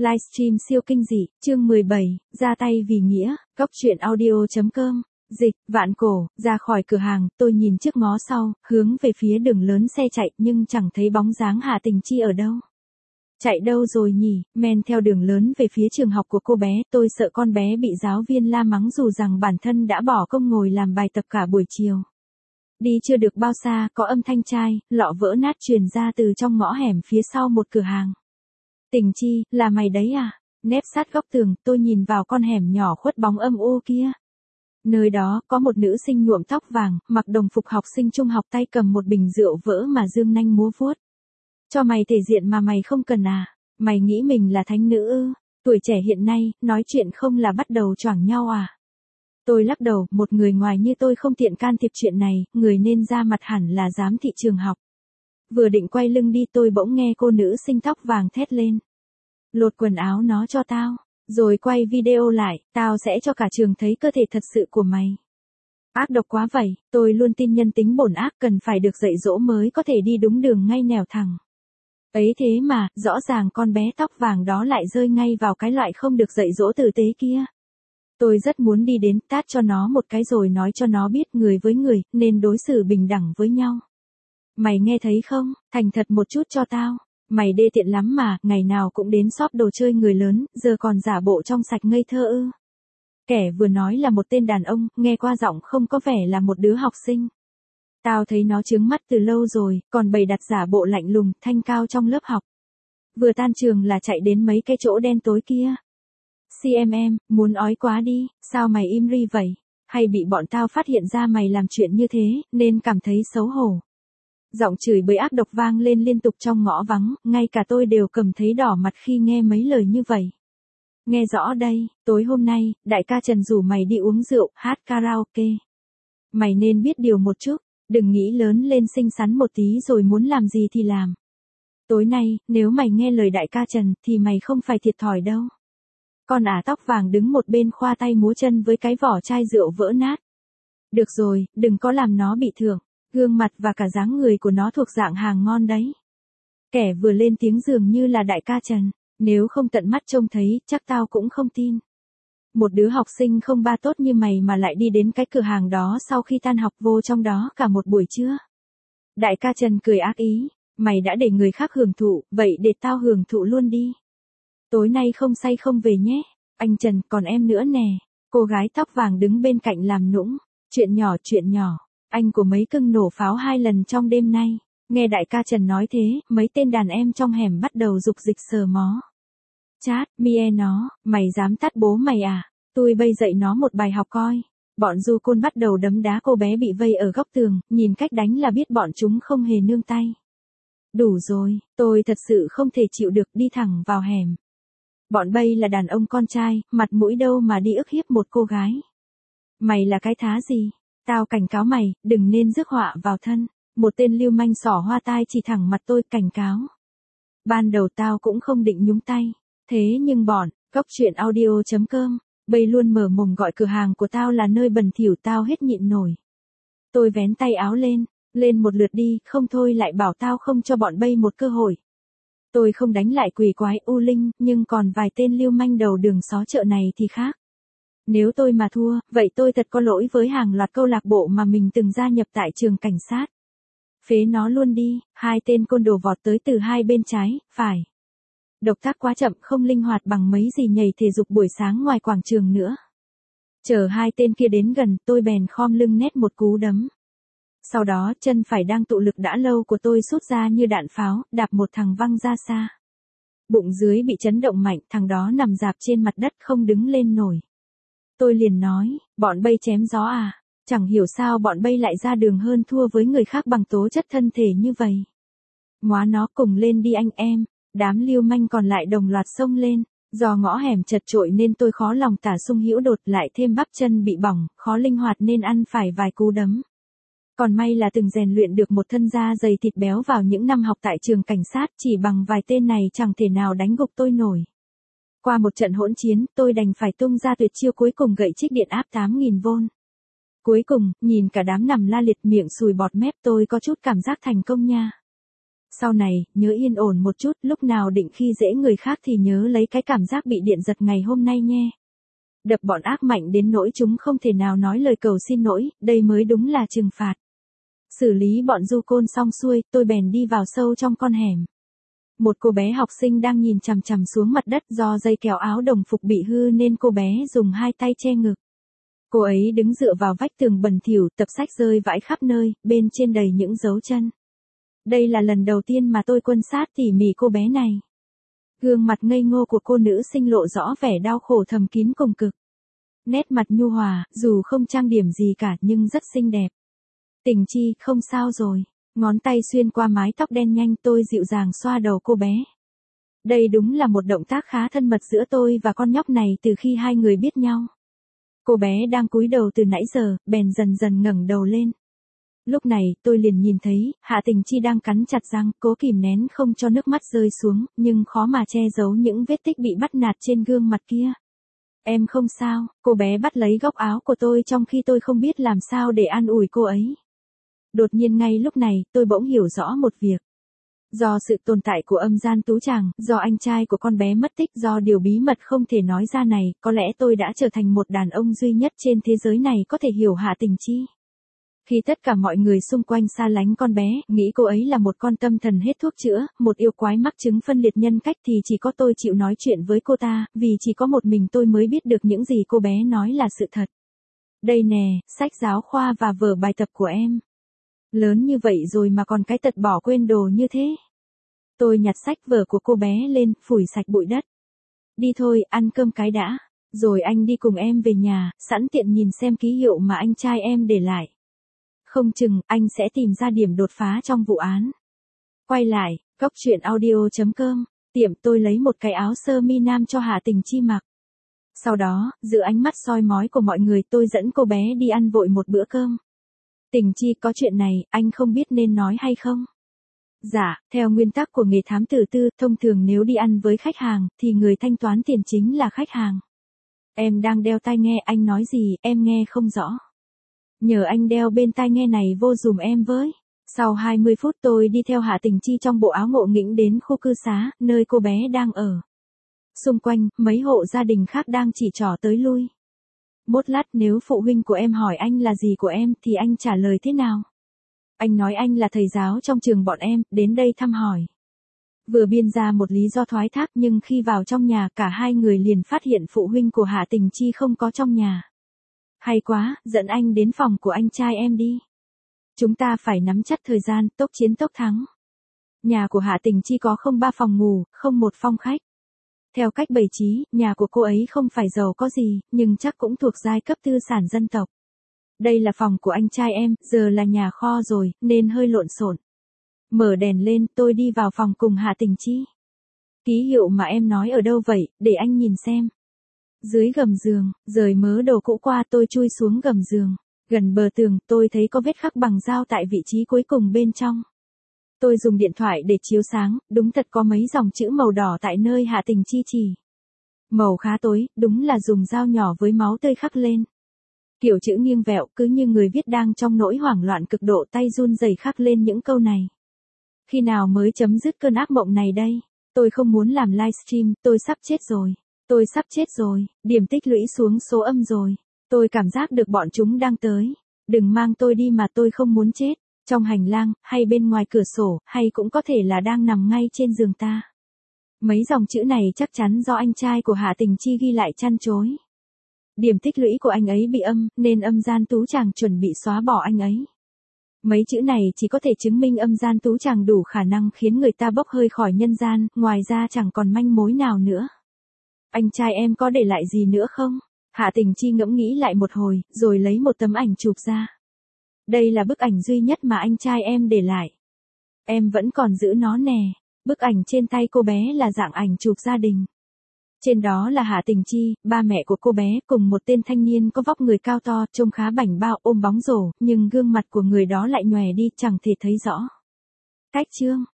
Livestream siêu kinh dị, chương 17, ra tay vì nghĩa, góc truyện audio.com. Dịch, Vạn Cổ, ra khỏi cửa hàng, tôi nhìn trước ngó sau, hướng về phía đường lớn xe chạy nhưng chẳng thấy bóng dáng Hạ Tình Chi ở đâu. Chạy đâu rồi nhỉ, men theo đường lớn về phía trường học của cô bé, tôi sợ con bé bị giáo viên la mắng dù rằng bản thân đã bỏ công ngồi làm bài tập cả buổi chiều. Đi chưa được bao xa, có âm thanh chai, lọ vỡ nát truyền ra từ trong ngõ hẻm phía sau một cửa hàng. Tình Chi, là mày đấy à? Nép sát góc tường, tôi nhìn vào con hẻm nhỏ khuất bóng âm u kia. Nơi đó, có một nữ sinh nhuộm tóc vàng, mặc đồng phục học sinh trung học, tay cầm một bình rượu vỡ mà dương nanh múa vuốt. Cho mày thể diện mà mày không cần à? Mày nghĩ mình là thánh nữ ư? Tuổi trẻ hiện nay, nói chuyện không là bắt đầu choảng nhau à? Tôi lắc đầu, một người ngoài như tôi không tiện can thiệp chuyện này, người nên ra mặt hẳn là giám thị trường học. Vừa định quay lưng đi tôi bỗng nghe cô nữ sinh tóc vàng thét lên. Lột quần áo nó cho tao, rồi quay video lại, tao sẽ cho cả trường thấy cơ thể thật sự của mày. Ác độc quá vậy, tôi luôn tin nhân tính bổn ác cần phải được dạy dỗ mới có thể đi đúng đường ngay nẻo thẳng. Ấy thế mà, rõ ràng con bé tóc vàng đó lại rơi ngay vào cái loại không được dạy dỗ tử tế kia. Tôi rất muốn đi đến tát cho nó một cái rồi nói cho nó biết người với người, nên đối xử bình đẳng với nhau. Mày nghe thấy không, thành thật một chút cho tao. Mày đê tiện lắm mà, ngày nào cũng đến shop đồ chơi người lớn, giờ còn giả bộ trong sạch ngây thơ ư. Kẻ vừa nói là một tên đàn ông, nghe qua giọng không có vẻ là một đứa học sinh. Tao thấy nó chướng mắt từ lâu rồi, còn bày đặt giả bộ lạnh lùng, thanh cao trong lớp học. Vừa tan trường là chạy đến mấy cái chỗ đen tối kia. CMM, muốn ói quá đi, sao mày im ri vậy? Hay bị bọn tao phát hiện ra mày làm chuyện như thế, nên cảm thấy xấu hổ. Giọng chửi bới ác độc vang lên liên tục trong ngõ vắng, ngay cả tôi đều cầm thấy đỏ mặt khi nghe mấy lời như vậy. Nghe rõ đây, tối hôm nay, đại ca Trần rủ mày đi uống rượu, hát karaoke. Mày nên biết điều một chút, đừng nghĩ lớn lên xinh xắn một tí rồi muốn làm gì thì làm. Tối nay, nếu mày nghe lời đại ca Trần, thì mày không phải thiệt thòi đâu. Con ả tóc vàng đứng một bên khoa tay múa chân với cái vỏ chai rượu vỡ nát. Được rồi, đừng có làm nó bị thương. Gương mặt và cả dáng người của nó thuộc dạng hàng ngon đấy. Kẻ vừa lên tiếng dường như là đại ca Trần. Nếu không tận mắt trông thấy, chắc tao cũng không tin. Một đứa học sinh không ba tốt như mày mà lại đi đến cái cửa hàng đó sau khi tan học vô trong đó cả một buổi trưa. Đại ca Trần cười ác ý. Mày đã để người khác hưởng thụ, vậy để tao hưởng thụ luôn đi. Tối nay không say không về nhé. Anh Trần, còn em nữa nè. Cô gái tóc vàng đứng bên cạnh làm nũng. Chuyện nhỏ. Anh của mấy cưng nổ pháo 2 lần trong đêm nay. Nghe đại ca Trần nói thế, mấy tên đàn em trong hẻm bắt đầu dục dịch sờ mó. Chát, mie nó, mày dám tát bố mày à? Tôi bây dạy nó một bài học coi. Bọn du côn bắt đầu đấm đá cô bé bị vây ở góc tường, nhìn cách đánh là biết bọn chúng không hề nương tay. Đủ rồi, tôi thật sự không thể chịu được đi thẳng vào hẻm. Bọn bây là đàn ông con trai, mặt mũi đâu mà đi ức hiếp một cô gái. Mày là cái thá gì? Tao cảnh cáo mày, đừng nên rước họa vào thân. Một tên lưu manh xỏ hoa tai chỉ thẳng mặt tôi cảnh cáo. Ban đầu tao cũng không định nhúng tay. Thế nhưng bọn, góc truyện audio.com, bây luôn mở mồm gọi cửa hàng của tao là nơi bẩn thỉu tao hết nhịn nổi. Tôi vén tay áo lên một lượt đi, không thôi lại bảo tao không cho bọn bây một cơ hội. Tôi không đánh lại quỷ quái u linh, nhưng còn vài tên lưu manh đầu đường xó chợ này thì khác. Nếu tôi mà thua, vậy tôi thật có lỗi với hàng loạt câu lạc bộ mà mình từng gia nhập tại trường cảnh sát. Phế nó luôn đi, 2 tên côn đồ vọt tới từ hai bên trái, phải. Động tác quá chậm không linh hoạt bằng mấy gì nhảy thể dục buổi sáng ngoài quảng trường nữa. Chờ 2 tên kia đến gần, tôi bèn khom lưng nét một cú đấm. Sau đó, chân phải đang tụ lực đã lâu của tôi sút ra như đạn pháo, đạp một thằng văng ra xa. Bụng dưới bị chấn động mạnh, thằng đó nằm rạp trên mặt đất không đứng lên nổi. Tôi liền nói, bọn bây chém gió à? Chẳng hiểu sao bọn bây lại ra đường hơn thua với người khác bằng tố chất thân thể như vậy. Móa nó cùng lên đi anh em. Đám lưu manh còn lại đồng loạt xông lên. Do ngõ hẻm chật chội nên tôi khó lòng tả sung hữu đột, lại thêm bắp chân bị bỏng, khó linh hoạt nên ăn phải vài cú đấm. Còn may là từng rèn luyện được một thân da dày thịt béo vào những năm học tại trường cảnh sát, chỉ bằng vài tên này chẳng thể nào đánh gục tôi nổi. Qua một trận hỗn chiến, tôi đành phải tung ra tuyệt chiêu cuối cùng, gậy trích điện áp 8.000V. Cuối cùng, nhìn cả đám nằm la liệt miệng sùi bọt mép, tôi có chút cảm giác thành công nha. Sau này, nhớ yên ổn một chút, lúc nào định khi dễ người khác thì nhớ lấy cái cảm giác bị điện giật ngày hôm nay nghe. Đập bọn ác mạnh đến nỗi chúng không thể nào nói lời cầu xin lỗi, đây mới đúng là trừng phạt. Xử lý bọn du côn xong xuôi, tôi bèn đi vào sâu trong con hẻm. Một cô bé học sinh đang nhìn chằm chằm xuống mặt đất, do dây kéo áo đồng phục bị hư nên cô bé dùng hai tay che ngực. Cô ấy đứng dựa vào vách tường bẩn thỉu, tập sách rơi vãi khắp nơi, bên trên đầy những dấu chân. Đây là lần đầu tiên mà tôi quan sát tỉ mỉ cô bé này. Gương mặt ngây ngô của cô nữ sinh lộ rõ vẻ đau khổ thầm kín cùng cực. Nét mặt nhu hòa, dù không trang điểm gì cả nhưng rất xinh đẹp. Tình Chi, không sao rồi. Ngón tay xuyên qua mái tóc đen nhanh, tôi dịu dàng xoa đầu cô bé. Đây đúng là một động tác khá thân mật giữa tôi và con nhóc này từ khi hai người biết nhau. Cô bé đang cúi đầu từ nãy giờ, bèn dần dần ngẩng đầu lên. Lúc này, tôi liền nhìn thấy, Hạ Tình Chi đang cắn chặt răng, cố kìm nén không cho nước mắt rơi xuống, nhưng khó mà che giấu những vết tích bị bắt nạt trên gương mặt kia. Em không sao, cô bé bắt lấy góc áo của tôi trong khi tôi không biết làm sao để an ủi cô ấy. Đột nhiên ngay lúc này, tôi bỗng hiểu rõ một việc. Do sự tồn tại của âm gian tú tràng, do anh trai của con bé mất tích, do điều bí mật không thể nói ra này, có lẽ tôi đã trở thành một đàn ông duy nhất trên thế giới này có thể hiểu Hạ Tình Chi. Khi tất cả mọi người xung quanh xa lánh con bé, nghĩ cô ấy là một con tâm thần hết thuốc chữa, một yêu quái mắc chứng phân liệt nhân cách thì chỉ có tôi chịu nói chuyện với cô ta, vì chỉ có một mình tôi mới biết được những gì cô bé nói là sự thật. Đây nè, sách giáo khoa và vở bài tập của em. Lớn như vậy rồi mà còn cái tật bỏ quên đồ như thế. Tôi nhặt sách vở của cô bé lên, phủi sạch bụi đất. Đi thôi, ăn cơm cái đã. Rồi anh đi cùng em về nhà, sẵn tiện nhìn xem ký hiệu mà anh trai em để lại. Không chừng, anh sẽ tìm ra điểm đột phá trong vụ án. Quay lại, Cóc Truyện Audio.com, tiệm tôi lấy một cái áo sơ mi nam cho Hạ Tình Chi mặc. Sau đó, giữa ánh mắt soi mói của mọi người tôi dẫn cô bé đi ăn vội một bữa cơm. Tình Chi, có chuyện này, anh không biết nên nói hay không? Dạ, theo nguyên tắc của nghề thám tử tư, thông thường nếu đi ăn với khách hàng, thì người thanh toán tiền chính là khách hàng. Em đang đeo tai nghe, anh nói gì, em nghe không rõ. Nhờ anh đeo bên tai nghe này vô dùm em với. Sau 20 phút tôi đi theo Hạ Tình Chi trong bộ áo ngộ nghĩnh đến khu cư xá, nơi cô bé đang ở. Xung quanh, mấy hộ gia đình khác đang chỉ trỏ tới lui. Một lát nếu phụ huynh của em hỏi anh là gì của em thì anh trả lời thế nào? Anh nói anh là thầy giáo trong trường bọn em, đến đây thăm hỏi. Vừa biên ra một lý do thoái thác nhưng khi vào trong nhà cả hai người liền phát hiện phụ huynh của Hạ Tình Chi không có trong nhà. Hay quá, dẫn anh đến phòng của anh trai em đi. Chúng ta phải nắm chắc thời gian, tốc chiến tốc thắng. Nhà của Hạ Tình Chi có không 3 phòng ngủ, không 1 phòng khách. Theo cách bày trí, nhà của cô ấy không phải giàu có gì, nhưng chắc cũng thuộc giai cấp tư sản dân tộc. Đây là phòng của anh trai em, giờ là nhà kho rồi, nên hơi lộn xộn. Mở đèn lên, tôi đi vào phòng cùng Hạ Tình Chi. Ký hiệu mà em nói ở đâu vậy, để anh nhìn xem. Dưới gầm giường, rời mớ đồ cũ qua tôi chui xuống gầm giường. Gần bờ tường, tôi thấy có vết khắc bằng dao tại vị trí cuối cùng bên trong. Tôi dùng điện thoại để chiếu sáng, đúng thật có mấy dòng chữ màu đỏ tại nơi Hạ Tình Chi chỉ. Màu khá tối, đúng là dùng dao nhỏ với máu tươi khắc lên. Kiểu chữ nghiêng vẹo, cứ như người viết đang trong nỗi hoảng loạn cực độ, tay run rẩy khắc lên những câu này. Khi nào mới chấm dứt cơn ác mộng này đây? Tôi không muốn làm livestream, tôi sắp chết rồi. Tôi sắp chết rồi, điểm tích lũy xuống số âm rồi. Tôi cảm giác được bọn chúng đang tới. Đừng mang tôi đi mà tôi không muốn chết. Trong hành lang, hay bên ngoài cửa sổ, hay cũng có thể là đang nằm ngay trên giường ta. Mấy dòng chữ này chắc chắn do anh trai của Hạ Tình Chi ghi lại chăn chối. Điểm tích lũy của anh ấy bị âm, nên âm gian tú tràng chuẩn bị xóa bỏ anh ấy. Mấy chữ này chỉ có thể chứng minh âm gian tú tràng đủ khả năng khiến người ta bốc hơi khỏi nhân gian, ngoài ra chẳng còn manh mối nào nữa. Anh trai em có để lại gì nữa không? Hạ Tình Chi ngẫm nghĩ lại một hồi, rồi lấy một tấm ảnh chụp ra. Đây là bức ảnh duy nhất mà anh trai em để lại. Em vẫn còn giữ nó nè. Bức ảnh trên tay cô bé là dạng ảnh chụp gia đình. Trên đó là Hạ Tình Chi, ba mẹ của cô bé, cùng một tên thanh niên có vóc người cao to, trông khá bảnh bao, ôm bóng rổ, nhưng gương mặt của người đó lại nhòe đi, chẳng thể thấy rõ. Cách chương